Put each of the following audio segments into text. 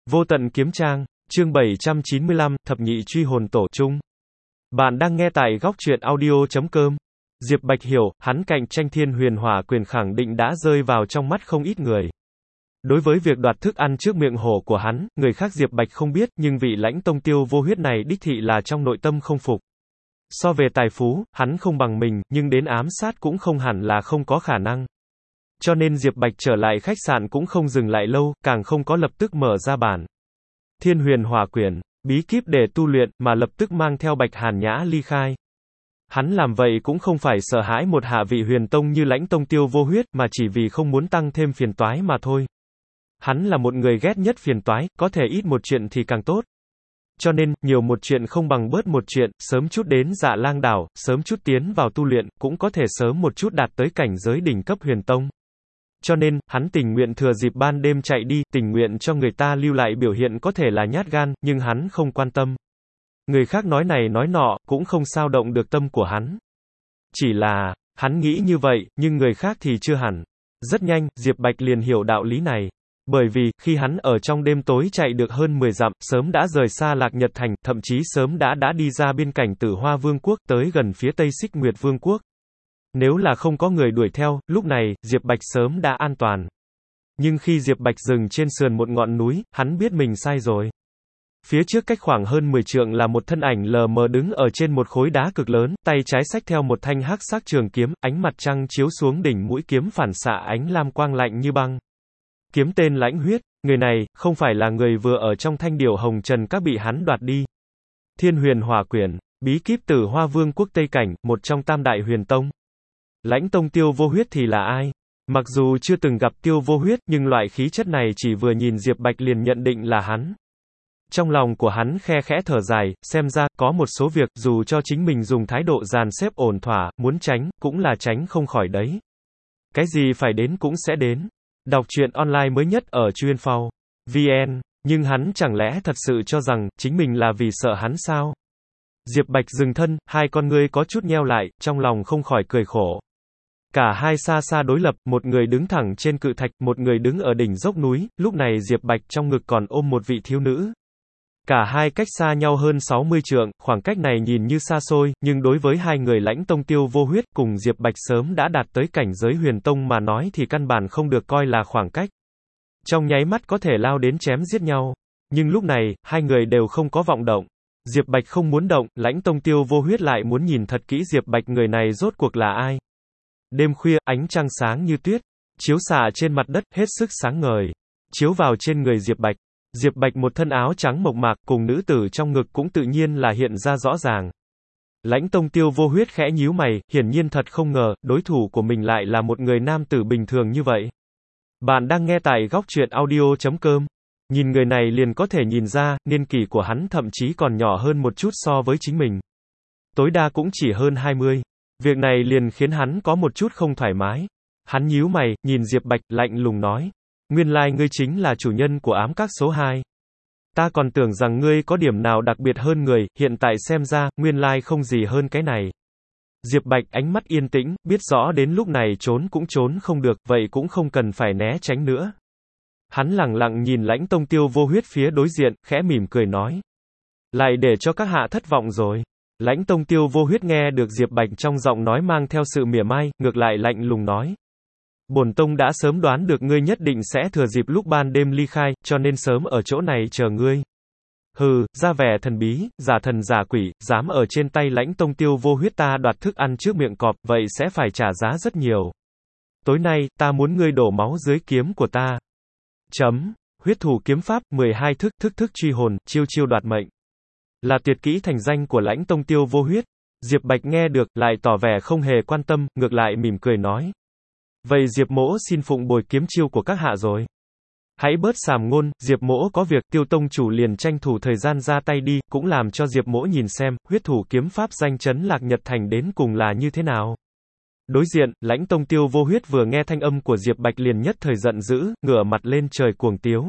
Vô tận kiếm trang, chương 795, thập nhị truy hồn tổ chung. Bạn đang nghe tại góc truyện audio.com. Diệp Bạch hiểu, hắn cạnh tranh Thiên Huyền Hỏa Quyền khẳng định đã rơi vào trong mắt không ít người. Đối với việc đoạt thức ăn trước miệng hổ của hắn, người khác Diệp Bạch không biết, nhưng vị Lãnh Tông Tiêu Vô Huyết này đích thị là trong nội tâm không phục. So về tài phú, hắn không bằng mình, nhưng đến ám sát cũng không hẳn là không có khả năng. Cho nên Diệp Bạch trở lại khách sạn cũng không dừng lại lâu, càng không có lập tức mở ra bản Thiên Huyền Hỏa Quyển, bí kíp để tu luyện, mà lập tức mang theo Bạch Hàn Nhã ly khai. Hắn làm vậy cũng không phải sợ hãi một hạ vị huyền tông như Lãnh Tông Tiêu Vô Huyết, mà chỉ vì không muốn tăng thêm phiền toái mà thôi. Hắn là một người ghét nhất phiền toái, có thể ít một chuyện thì càng tốt. Cho nên, nhiều một chuyện không bằng bớt một chuyện, sớm chút đến Dạ Lang đảo, sớm chút tiến vào tu luyện, cũng có thể sớm một chút đạt tới cảnh giới đỉnh cấp huyền tông. Cho nên, hắn tình nguyện thừa dịp ban đêm chạy đi, tình nguyện cho người ta lưu lại biểu hiện có thể là nhát gan, nhưng hắn không quan tâm. Người khác nói này nói nọ, cũng không sao động được tâm của hắn. Chỉ là, hắn nghĩ như vậy, nhưng người khác thì chưa hẳn. Rất nhanh, Diệp Bạch liền hiểu đạo lý này. Bởi vì, khi hắn ở trong đêm tối chạy được hơn 10 dặm, sớm đã rời xa Lạc Nhật Thành, thậm chí sớm đã đi ra biên cảnh Tử Hoa Vương quốc, tới gần phía tây Xích Nguyệt Vương quốc. Nếu là không có người đuổi theo, lúc này, Diệp Bạch sớm đã an toàn. Nhưng khi Diệp Bạch dừng trên sườn một ngọn núi, hắn biết mình sai rồi. Phía trước cách khoảng hơn 10 trượng là một thân ảnh lờ mờ đứng ở trên một khối đá cực lớn, tay trái xách theo một thanh hắc sắc trường kiếm, ánh mặt trăng chiếu xuống đỉnh mũi kiếm phản xạ ánh lam quang lạnh như băng. Kiếm tên Lãnh Huyết, người này, không phải là người vừa ở trong Thanh Điểu Hồng Trần Các bị hắn đoạt đi. Thiên Huyền Hỏa Quyển, bí kíp Tử Hoa Vương quốc Tây Cảnh, một trong tam đại huyền tông. Lãnh Tông Tiêu Vô Huyết thì là ai? Mặc dù chưa từng gặp Tiêu Vô Huyết, nhưng loại khí chất này chỉ vừa nhìn Diệp Bạch liền nhận định là hắn. Trong lòng của hắn khe khẽ thở dài, xem ra, có một số việc, dù cho chính mình dùng thái độ dàn xếp ổn thỏa, muốn tránh, cũng là tránh không khỏi đấy. Cái gì phải đến cũng sẽ đến. Đọc truyện online mới nhất ở Chuyên.vn, nhưng hắn chẳng lẽ thật sự cho rằng, chính mình là vì sợ hắn sao? Diệp Bạch dừng thân, hai con ngươi có chút nheo lại, trong lòng không khỏi cười khổ. Cả hai xa xa đối lập, một người đứng thẳng trên cự thạch, một người đứng ở đỉnh dốc núi, lúc này Diệp Bạch trong ngực còn ôm một vị thiếu nữ. Cả hai cách xa nhau hơn 60 trượng, khoảng cách này nhìn như xa xôi, nhưng đối với hai người Lãnh Tông Tiêu Vô Huyết cùng Diệp Bạch sớm đã đạt tới cảnh giới huyền tông mà nói thì căn bản không được coi là khoảng cách. Trong nháy mắt có thể lao đến chém giết nhau. Nhưng lúc này, hai người đều không có vọng động. Diệp Bạch không muốn động, Lãnh Tông Tiêu Vô Huyết lại muốn nhìn thật kỹ Diệp Bạch người này rốt cuộc là ai. Đêm khuya, ánh trăng sáng như tuyết, chiếu xạ trên mặt đất, hết sức sáng ngời. Chiếu vào trên người Diệp Bạch. Diệp Bạch một thân áo trắng mộc mạc, cùng nữ tử trong ngực cũng tự nhiên là hiện ra rõ ràng. Lãnh Tông Tiêu Vô Huyết khẽ nhíu mày, hiển nhiên thật không ngờ, đối thủ của mình lại là một người nam tử bình thường như vậy. Bạn đang nghe tại góc truyện audio.com. Nhìn người này liền có thể nhìn ra, niên kỷ của hắn thậm chí còn nhỏ hơn một chút so với chính mình. Tối đa cũng chỉ hơn 20. Việc này liền khiến hắn có một chút không thoải mái. Hắn nhíu mày, nhìn Diệp Bạch, lạnh lùng nói. Nguyên lai ngươi chính là chủ nhân của ám các số 2. Ta còn tưởng rằng ngươi có điểm nào đặc biệt hơn người, hiện tại xem ra, nguyên lai không gì hơn cái này. Diệp Bạch ánh mắt yên tĩnh, biết rõ đến lúc này trốn cũng trốn không được, vậy cũng không cần phải né tránh nữa. Hắn lẳng lặng nhìn Lãnh Tông Tiêu Vô Huyết phía đối diện, khẽ mỉm cười nói. Lại để cho các hạ thất vọng rồi. Lãnh Tông Tiêu Vô Huyết nghe được Diệp Bạch trong giọng nói mang theo sự mỉa mai, ngược lại lạnh lùng nói. Bổn tông đã sớm đoán được ngươi nhất định sẽ thừa dịp lúc ban đêm ly khai, cho nên sớm ở chỗ này chờ ngươi. Hừ, ra vẻ thần bí, giả thần giả quỷ, dám ở trên tay Lãnh Tông Tiêu Vô Huyết ta đoạt thức ăn trước miệng cọp, vậy sẽ phải trả giá rất nhiều. Tối nay, ta muốn ngươi đổ máu dưới kiếm của ta. Huyết thủ kiếm pháp, 12 thức truy hồn, chiêu chiêu đoạt mệnh. Là tuyệt kỹ thành danh của Lãnh Tông Tiêu Vô Huyết. Diệp Bạch nghe được, lại tỏ vẻ không hề quan tâm, ngược lại mỉm cười nói. Vậy Diệp mỗ xin phụng bồi kiếm chiêu của các hạ rồi. Hãy bớt sàm ngôn, Diệp mỗ có việc, Tiêu tông chủ liền tranh thủ thời gian ra tay đi, cũng làm cho Diệp mỗ nhìn xem, huyết thủ kiếm pháp danh chấn Lạc Nhật Thành đến cùng là như thế nào. Đối diện, Lãnh Tông Tiêu Vô Huyết vừa nghe thanh âm của Diệp Bạch liền nhất thời giận dữ, ngửa mặt lên trời cuồng tiếu.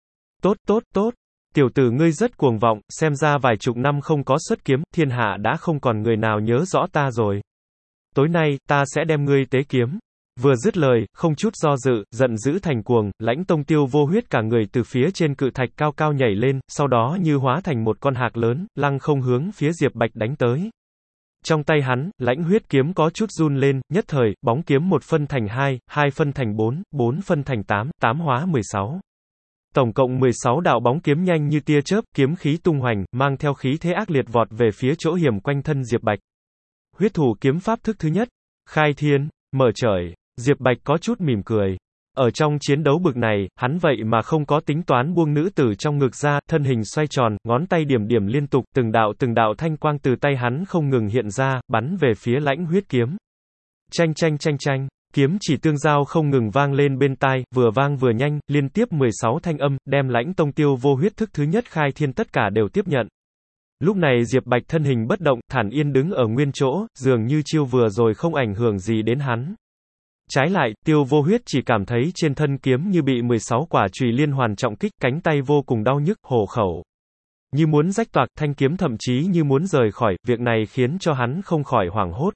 Tốt, tiểu tử ngươi rất cuồng vọng, xem ra vài chục năm không có xuất kiếm, thiên hạ đã không còn người nào nhớ rõ ta rồi. Tối nay, ta sẽ đem ngươi tế kiếm. Vừa dứt lời, không chút do dự, giận dữ thành cuồng, Lãnh Tông Tiêu Vô Huyết cả người từ phía trên cự thạch cao cao nhảy lên, sau đó như hóa thành một con hạc lớn, lăng không hướng phía Diệp Bạch đánh tới. Trong tay hắn, lãnh huyết kiếm có chút run lên, nhất thời, bóng kiếm 1 phân thành 2, 2 phân thành 4, 4 phân thành 8, 8 hóa 16. Tổng cộng 16 đạo bóng kiếm nhanh như tia chớp, kiếm khí tung hoành, mang theo khí thế ác liệt vọt về phía chỗ hiểm quanh thân Diệp Bạch. Huyết thủ kiếm pháp thức thứ nhất, khai thiên, mở trời. Diệp Bạch có chút mỉm cười. Ở trong chiến đấu bực này, hắn vậy mà không có tính toán buông nữ tử trong ngực ra, thân hình xoay tròn, ngón tay điểm điểm liên tục, từng đạo thanh quang từ tay hắn không ngừng hiện ra, bắn về phía lãnh huyết kiếm. Chanh chanh chanh chanh, kiếm chỉ tương giao không ngừng vang lên bên tai, vừa vang vừa nhanh, liên tiếp 16 thanh âm, đem Lãnh Tông Tiêu Vô Huyết thức thứ nhất khai thiên tất cả đều tiếp nhận. Lúc này Diệp Bạch thân hình bất động, thản yên đứng ở nguyên chỗ, dường như chiêu vừa rồi không ảnh hưởng gì đến hắn. Trái lại, Tiêu Vô Huyết chỉ cảm thấy trên thân kiếm như bị 16 quả chùy liên hoàn trọng kích, cánh tay vô cùng đau nhức, hổ khẩu như muốn rách toạc, thanh kiếm thậm chí như muốn rời khỏi, việc này khiến cho hắn không khỏi hoảng hốt.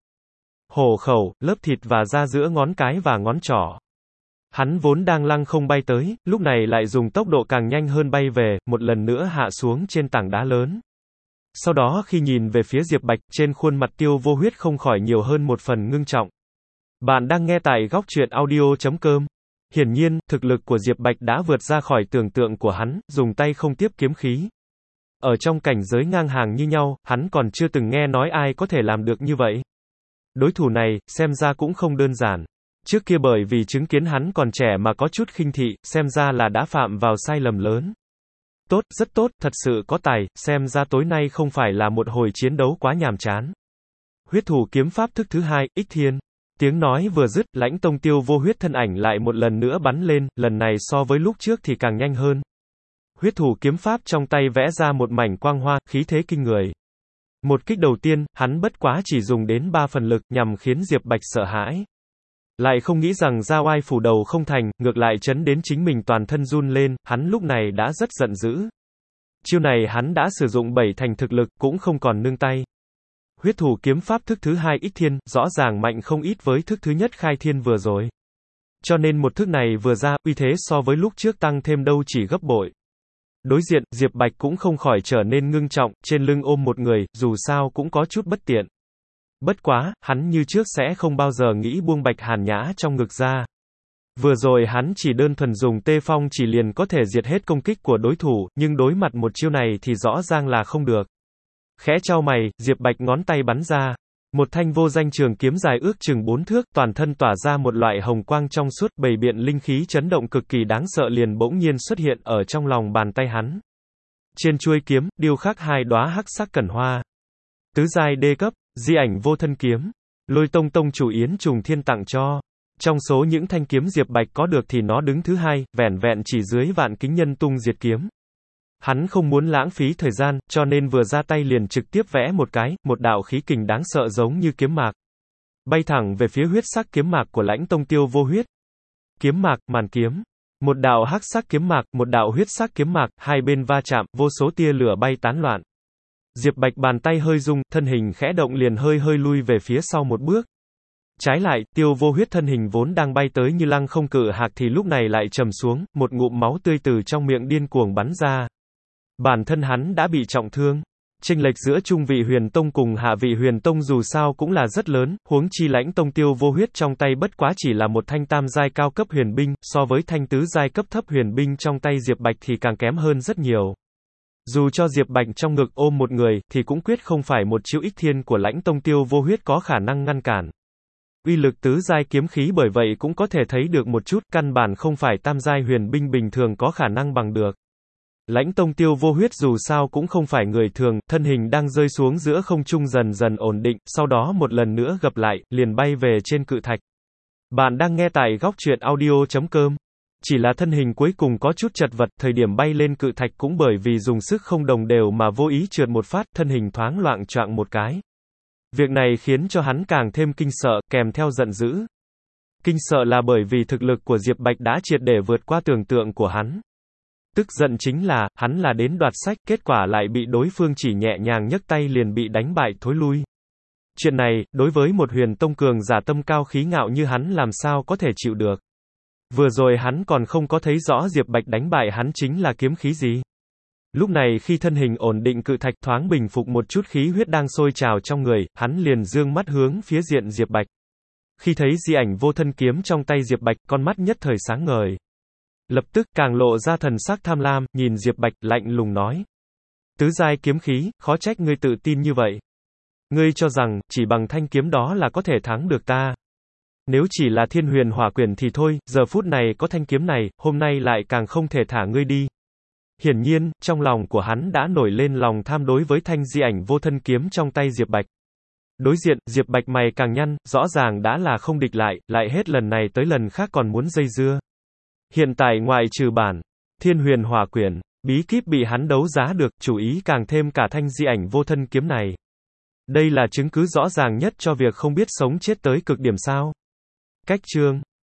Hổ khẩu, lớp thịt và da giữa ngón cái và ngón trỏ. Hắn vốn đang lăng không bay tới, lúc này lại dùng tốc độ càng nhanh hơn bay về, một lần nữa hạ xuống trên tảng đá lớn. Sau đó khi nhìn về phía Diệp Bạch, trên khuôn mặt Tiêu Vô Huyết không khỏi nhiều hơn một phần ngưng trọng. Bạn đang nghe tại góc truyện audio.com. Hiển nhiên, thực lực của Diệp Bạch đã vượt ra khỏi tưởng tượng của hắn, dùng tay không tiếp kiếm khí. Ở trong cảnh giới ngang hàng như nhau, hắn còn chưa từng nghe nói ai có thể làm được như vậy. Đối thủ này, xem ra cũng không đơn giản. Trước kia bởi vì chứng kiến hắn còn trẻ mà có chút khinh thị, xem ra là đã phạm vào sai lầm lớn. Tốt, rất tốt, thật sự có tài, xem ra tối nay không phải là một hồi chiến đấu quá nhàm chán. Huyết thủ kiếm pháp thức thứ hai, Ích Thiên. Tiếng nói vừa dứt, Lãnh Tông Tiêu Vô Huyết thân ảnh lại một lần nữa bắn lên, lần này so với lúc trước thì càng nhanh hơn. Huyết thủ kiếm pháp trong tay vẽ ra một mảnh quang hoa, khí thế kinh người. Một kích đầu tiên, hắn bất quá chỉ dùng đến 3 phần lực, nhằm khiến Diệp Bạch sợ hãi. Lại không nghĩ rằng ra oai phủ đầu không thành, ngược lại chấn đến chính mình toàn thân run lên, hắn lúc này đã rất giận dữ. Chiêu này hắn đã sử dụng 7 thành thực lực, cũng không còn nương tay. Huyết thủ kiếm pháp thức thứ hai Ích Thiên, rõ ràng mạnh không ít với thức thứ nhất khai thiên vừa rồi. Cho nên một thức này vừa ra, uy thế so với lúc trước tăng thêm đâu chỉ gấp bội. Đối diện, Diệp Bạch cũng không khỏi trở nên ngưng trọng, trên lưng ôm một người, dù sao cũng có chút bất tiện. Bất quá, hắn như trước sẽ không bao giờ nghĩ buông Bạch Hàn Nhã trong ngực ra. Vừa rồi hắn chỉ đơn thuần dùng tê phong chỉ liền có thể diệt hết công kích của đối thủ, nhưng đối mặt một chiêu này thì rõ ràng là không được. Khẽ chau mày, Diệp Bạch ngón tay bắn ra. Một thanh vô danh trường kiếm dài ước chừng 4 thước, toàn thân tỏa ra một loại hồng quang trong suốt, bầy biện linh khí chấn động cực kỳ đáng sợ liền bỗng nhiên xuất hiện ở trong lòng bàn tay hắn. Trên chuôi kiếm, điêu khắc 2 đóa hắc sắc cẩn hoa. Tứ giai đê cấp, di ảnh vô thân kiếm. Lôi Tông tông chủ Yến Trùng Thiên tặng cho. Trong số những thanh kiếm Diệp Bạch có được thì nó đứng thứ hai, vẻn vẹn chỉ dưới Vạn Kính Nhân Tung Diệt kiếm. Hắn không muốn lãng phí thời gian, cho nên vừa ra tay liền trực tiếp vẽ một cái, một đạo khí kình đáng sợ giống như kiếm mạc. Bay thẳng về phía huyết sắc kiếm mạc của Lãnh Tông Tiêu Vô Huyết. Kiếm mạc, màn kiếm. Một đạo hắc sắc kiếm mạc, một đạo huyết sắc kiếm mạc, hai bên va chạm, vô số tia lửa bay tán loạn. Diệp Bạch bàn tay hơi rung, thân hình khẽ động liền hơi lui về phía sau một bước. Trái lại, Tiêu Vô Huyết thân hình vốn đang bay tới như lăng không cự hạc thì lúc này lại trầm xuống, một ngụm máu tươi từ trong miệng điên cuồng bắn ra. Bản thân hắn đã bị trọng thương. Chênh lệch giữa trung vị huyền tông cùng hạ vị huyền tông dù sao cũng là rất lớn, huống chi Lãnh Tông Tiêu Vô Huyết trong tay bất quá chỉ là một thanh tam giai cao cấp huyền binh, so với thanh tứ giai cấp thấp huyền binh trong tay Diệp Bạch thì càng kém hơn rất nhiều. Dù cho Diệp Bạch trong ngực ôm một người, thì cũng quyết không phải một chiêu Ích Thiên của Lãnh Tông Tiêu Vô Huyết có khả năng ngăn cản. Uy lực tứ giai kiếm khí bởi vậy cũng có thể thấy được một chút, căn bản không phải tam giai huyền binh bình thường có khả năng bằng được. Lãnh Tông Tiêu Vô Huyết dù sao cũng không phải người thường, thân hình đang rơi xuống giữa không trung dần dần ổn định, sau đó một lần nữa gập lại, liền bay về trên cự thạch. Bạn đang nghe tại góc truyện audio.com. Chỉ là thân hình cuối cùng có chút chật vật, thời điểm bay lên cự thạch cũng bởi vì dùng sức không đồng đều mà vô ý trượt một phát, thân hình thoáng loạng choạng một cái. Việc này khiến cho hắn càng thêm kinh sợ, kèm theo giận dữ. Kinh sợ là bởi vì thực lực của Diệp Bạch đã triệt để vượt qua tưởng tượng của hắn. Tức giận chính là, hắn là đến đoạt sách, kết quả lại bị đối phương chỉ nhẹ nhàng nhấc tay liền bị đánh bại thối lui. Chuyện này, đối với một huyền tông cường giả tâm cao khí ngạo như hắn làm sao có thể chịu được. Vừa rồi hắn còn không có thấy rõ Diệp Bạch đánh bại hắn chính là kiếm khí gì. Lúc này khi thân hình ổn định cự thạch thoáng bình phục một chút khí huyết đang sôi trào trong người, hắn liền dương mắt hướng phía diện Diệp Bạch. Khi thấy di ảnh vô thân kiếm trong tay Diệp Bạch, con mắt nhất thời sáng ngời. Lập tức càng lộ ra thần sắc tham lam, nhìn Diệp Bạch, lạnh lùng nói. Tứ giai kiếm khí, khó trách ngươi tự tin như vậy. Ngươi cho rằng, chỉ bằng thanh kiếm đó là có thể thắng được ta. Nếu chỉ là Thiên Huyền Hỏa Quyển thì thôi, giờ phút này có thanh kiếm này, hôm nay lại càng không thể thả ngươi đi. Hiển nhiên, trong lòng của hắn đã nổi lên lòng tham đối với thanh di ảnh vô thân kiếm trong tay Diệp Bạch. Đối diện, Diệp Bạch mày càng nhăn, rõ ràng đã là không địch lại hết lần này tới lần khác còn muốn dây dưa. Hiện tại ngoại trừ bản Thiên Huyền Hỏa Quyển, bí kíp bị hắn đấu giá được, chủ ý càng thêm cả thanh di ảnh vô thân kiếm này. Đây là chứng cứ rõ ràng nhất cho việc không biết sống chết tới cực điểm sao. Cách chương